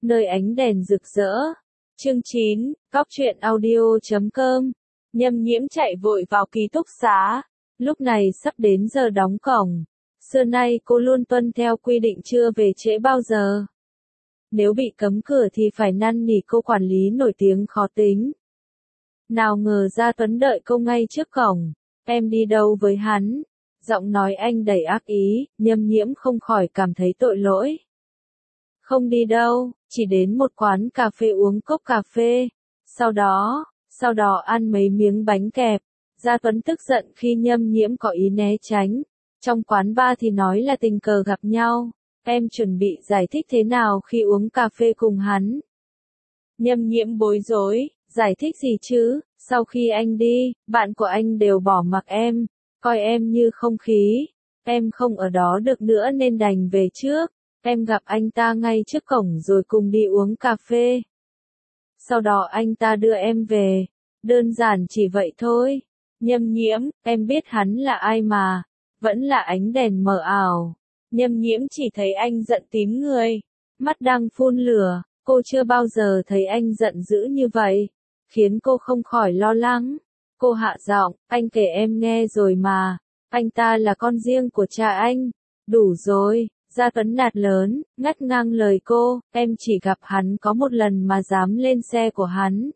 nơi ánh đèn rực rỡ. Chương 9, Cóc truyện audio.com. Nhâm Nhiễm chạy vội vào ký túc xá. Lúc này sắp đến giờ đóng cổng. Xưa nay cô luôn tuân theo quy định chưa về trễ bao giờ. Nếu bị cấm cửa thì phải năn nỉ cô quản lý nổi tiếng khó tính. Nào ngờ Gia Tuấn đợi cô ngay trước cổng. Em đi đâu với hắn? Giọng nói anh đầy ác ý, Nhâm Nhiễm không khỏi cảm thấy tội lỗi. Không đi đâu, chỉ đến một quán cà phê uống cốc cà phê. Sau đó ăn mấy miếng bánh kẹp. Gia Tuấn tức giận khi Nhâm Nhiễm có ý né tránh. Trong quán bar thì nói là tình cờ gặp nhau. Em chuẩn bị giải thích thế nào khi uống cà phê cùng hắn? Nhâm Nhiễm bối rối, giải thích gì chứ? Sau khi anh đi, bạn của anh đều bỏ mặc em, coi em như không khí. Em không ở đó được nữa nên đành về trước. Em gặp anh ta ngay trước cổng rồi cùng đi uống cà phê. Sau đó anh ta đưa em về. Đơn giản chỉ vậy thôi. Nhâm Nhiễm, em biết hắn là ai mà. Vẫn là ánh đèn mờ ảo. Nhâm Nhiễm chỉ thấy anh giận tím người. Mắt đang phun lửa. Cô chưa bao giờ thấy anh giận dữ như vậy. Khiến cô không khỏi lo lắng. Cô hạ giọng, anh kể em nghe rồi mà. Anh ta là con riêng của cha anh. Đủ rồi. Gia Tuấn nạt lớn, ngắt ngang lời cô, em chỉ gặp hắn có một lần mà dám lên xe của hắn.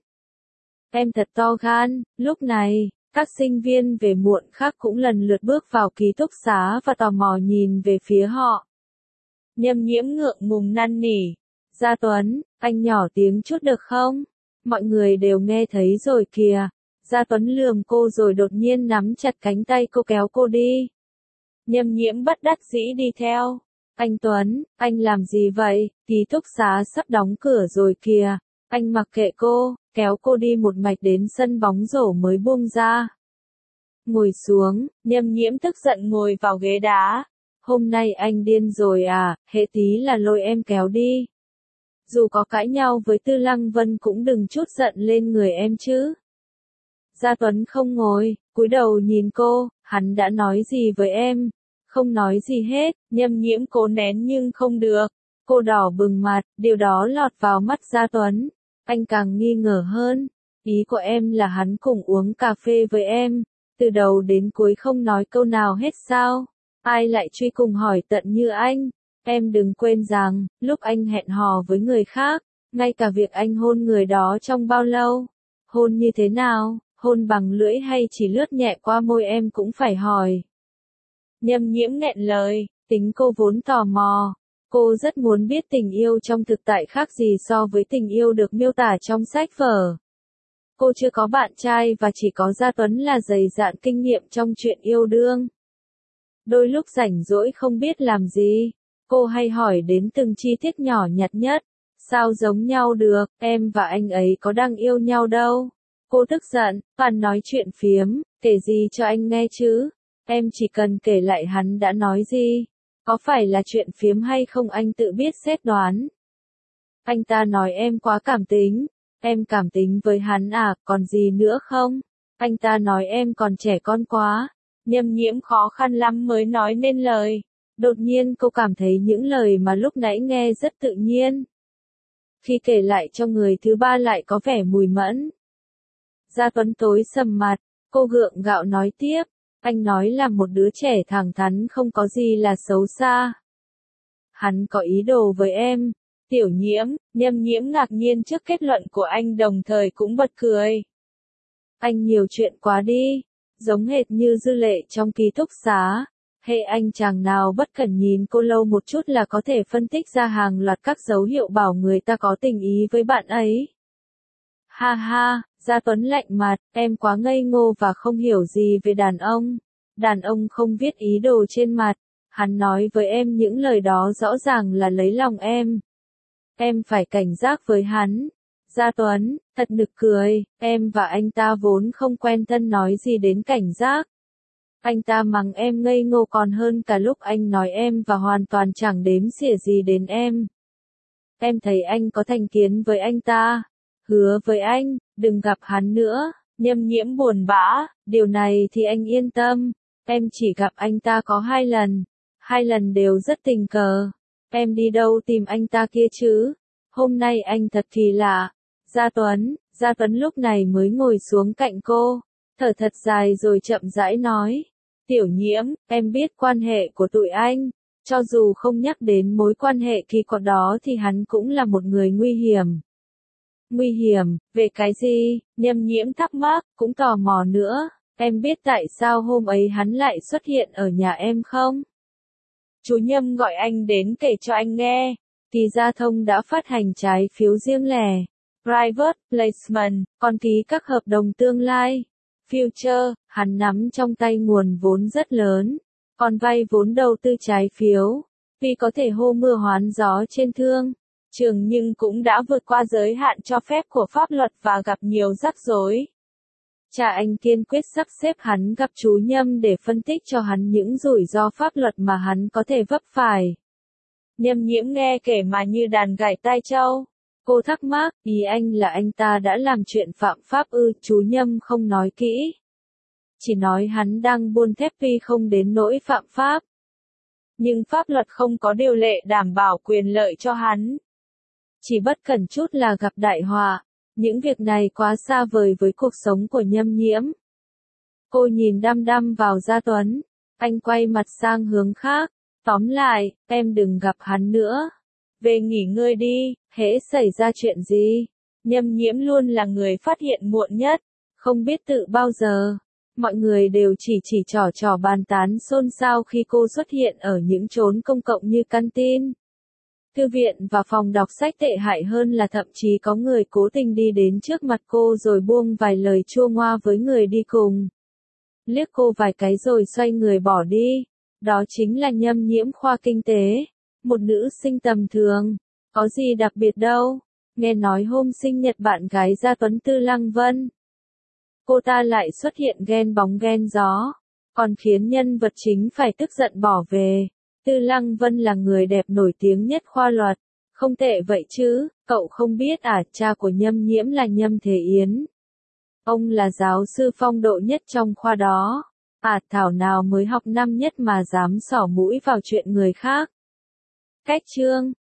Em thật to gan. Lúc này, các sinh viên về muộn khác cũng lần lượt bước vào ký túc xá và tò mò nhìn về phía họ. Nhâm Nhiễm ngượng ngùng năn nỉ. Gia Tuấn, anh nhỏ tiếng chút được không? Mọi người đều nghe thấy rồi kìa. Gia Tuấn lườm cô rồi đột nhiên nắm chặt cánh tay cô kéo cô đi. Nhâm Nhiễm bất đắc dĩ đi theo. Anh Tuấn, anh làm gì vậy? Ký túc xá sắp đóng cửa rồi kìa. Anh mặc kệ cô, kéo cô đi một mạch đến sân bóng rổ mới buông ra. Ngồi xuống, Nhâm Nhiễm tức giận ngồi vào ghế đá. Hôm nay anh điên rồi à, hễ tí là lôi em kéo đi. Dù có cãi nhau với Tư Lăng Vân cũng đừng chút giận lên người em chứ. Gia Tuấn không ngồi, cúi đầu nhìn cô, hắn đã nói gì với em? Không nói gì hết. Nhâm Nhiễm cố nén nhưng không được. Cô đỏ bừng mặt, điều đó lọt vào mắt Gia Tuấn. Anh càng nghi ngờ hơn. Ý của em là hắn cùng uống cà phê với em. Từ đầu đến cuối không nói câu nào hết sao? Ai lại truy cùng hỏi tận như anh? Em đừng quên rằng, lúc anh hẹn hò với người khác, ngay cả việc anh hôn người đó trong bao lâu? Hôn như thế nào? Hôn bằng lưỡi hay chỉ lướt nhẹ qua môi em cũng phải hỏi. Nhâm Nhiễm nghẹn lời, tính cô vốn tò mò. Cô rất muốn biết tình yêu trong thực tại khác gì so với tình yêu được miêu tả trong sách vở. Cô chưa có bạn trai và chỉ có Gia Tuấn là dày dạn kinh nghiệm trong chuyện yêu đương. Đôi lúc rảnh rỗi không biết làm gì, cô hay hỏi đến từng chi tiết nhỏ nhặt nhất. Sao giống nhau được, em và anh ấy có đang yêu nhau đâu. Cô tức giận, toàn nói chuyện phiếm, kể gì cho anh nghe chứ. Em chỉ cần kể lại hắn đã nói gì. Có phải là chuyện phiếm hay không anh tự biết xét đoán. Anh ta nói em quá cảm tính. Em cảm tính với hắn à, còn gì nữa không? Anh ta nói em còn trẻ con quá. Nhâm Nhiễm khó khăn lắm mới nói nên lời. Đột nhiên cô cảm thấy những lời mà lúc nãy nghe rất tự nhiên. Khi kể lại cho người thứ ba lại có vẻ mùi mẫn. Gia Tuấn tối sầm mặt, cô gượng gạo nói tiếp. Anh nói là một đứa trẻ thẳng thắn không có gì là xấu xa. Hắn có ý đồ với em. Tiểu Nhiễm, Nhâm Nhiễm ngạc nhiên trước kết luận của anh đồng thời cũng bật cười. Anh nhiều chuyện quá đi. Giống hệt như Dư Lệ trong ký túc xá. Hệ anh chàng nào bất cẩn nhìn cô lâu một chút là có thể phân tích ra hàng loạt các dấu hiệu bảo người ta có tình ý với bạn ấy. Ha ha, Gia Tuấn lạnh mặt, em quá ngây ngô và không hiểu gì về đàn ông. Đàn ông không viết ý đồ trên mặt. Hắn nói với em những lời đó rõ ràng là lấy lòng em. Em phải cảnh giác với hắn. Gia Tuấn, thật nực cười, em và anh ta vốn không quen thân nói gì đến cảnh giác. Anh ta mắng em ngây ngô còn hơn cả lúc anh nói em và hoàn toàn chẳng đếm xỉa gì đến em. Em thấy anh có thành kiến với anh ta. Hứa với anh, đừng gặp hắn nữa. Nhâm Nhiễm buồn bã, điều này thì anh yên tâm. Em chỉ gặp anh ta có 2 lần. 2 lần đều rất tình cờ. Em đi đâu tìm anh ta kia chứ? Hôm nay anh thật kỳ lạ. Gia Tuấn lúc này mới ngồi xuống cạnh cô, thở thật dài rồi chậm rãi nói. Tiểu Nhiễm, em biết quan hệ của tụi anh, cho dù không nhắc đến mối quan hệ kỳ quặc đó thì hắn cũng là một người nguy hiểm. Nguy hiểm, về cái gì? Nhâm Nhiễm thắc mắc, cũng tò mò nữa. Em biết tại sao hôm ấy hắn lại xuất hiện ở nhà em không? Chú Nhâm gọi anh đến kể cho anh nghe. Kỳ Gia Thông đã phát hành trái phiếu riêng lẻ, private placement, còn ký các hợp đồng tương lai, future, hắn nắm trong tay nguồn vốn rất lớn, còn vay vốn đầu tư trái phiếu, vì có thể hô mưa hoán gió trên thương trường nhưng cũng đã vượt qua giới hạn cho phép của pháp luật và gặp nhiều rắc rối. Cha anh kiên quyết sắp xếp hắn gặp chú Nhâm để phân tích cho hắn những rủi ro pháp luật mà hắn có thể vấp phải. Nhâm Nhiễm nghe kể mà như đàn gảy tai trâu. Cô thắc mắc, ý anh là anh ta đã làm chuyện phạm pháp ư? Chú Nhâm không nói kỹ. Chỉ nói hắn đang buôn thép tuy không đến nỗi phạm pháp. Nhưng pháp luật không có điều lệ đảm bảo quyền lợi cho hắn. Chỉ bất cẩn chút là gặp đại họa. Những việc này quá xa vời với cuộc sống của Nhâm Nhiễm. Cô nhìn đăm đăm vào Gia Tuấn. Anh quay mặt sang hướng khác. Tóm lại, em đừng gặp hắn nữa. Về nghỉ ngơi đi, hễ xảy ra chuyện gì. Nhâm Nhiễm luôn là người phát hiện muộn nhất. Không biết tự bao giờ. Mọi người đều chỉ trò bàn tán xôn xao khi cô xuất hiện ở những chốn công cộng như canteen, thư viện và phòng đọc sách. Tệ hại hơn là thậm chí có người cố tình đi đến trước mặt cô rồi buông vài lời chua ngoa với người đi cùng. Liếc cô vài cái rồi xoay người bỏ đi. Đó chính là Nhâm Nhiễm khoa kinh tế. Một nữ sinh tầm thường. Có gì đặc biệt đâu. Nghe nói hôm sinh nhật bạn gái Gia Tuấn Tư Lăng Vân, cô ta lại xuất hiện ghen bóng ghen gió. Còn khiến nhân vật chính phải tức giận bỏ về. Tư Lăng Vân là người đẹp nổi tiếng nhất khoa luật. Không tệ vậy chứ, cậu không biết à, cha của Nhâm Nhiễm là Nhâm Thế Yến. Ông là giáo sư phong độ nhất trong khoa đó. À, thảo nào mới học năm nhất mà dám xỏ mũi vào chuyện người khác. Cách chương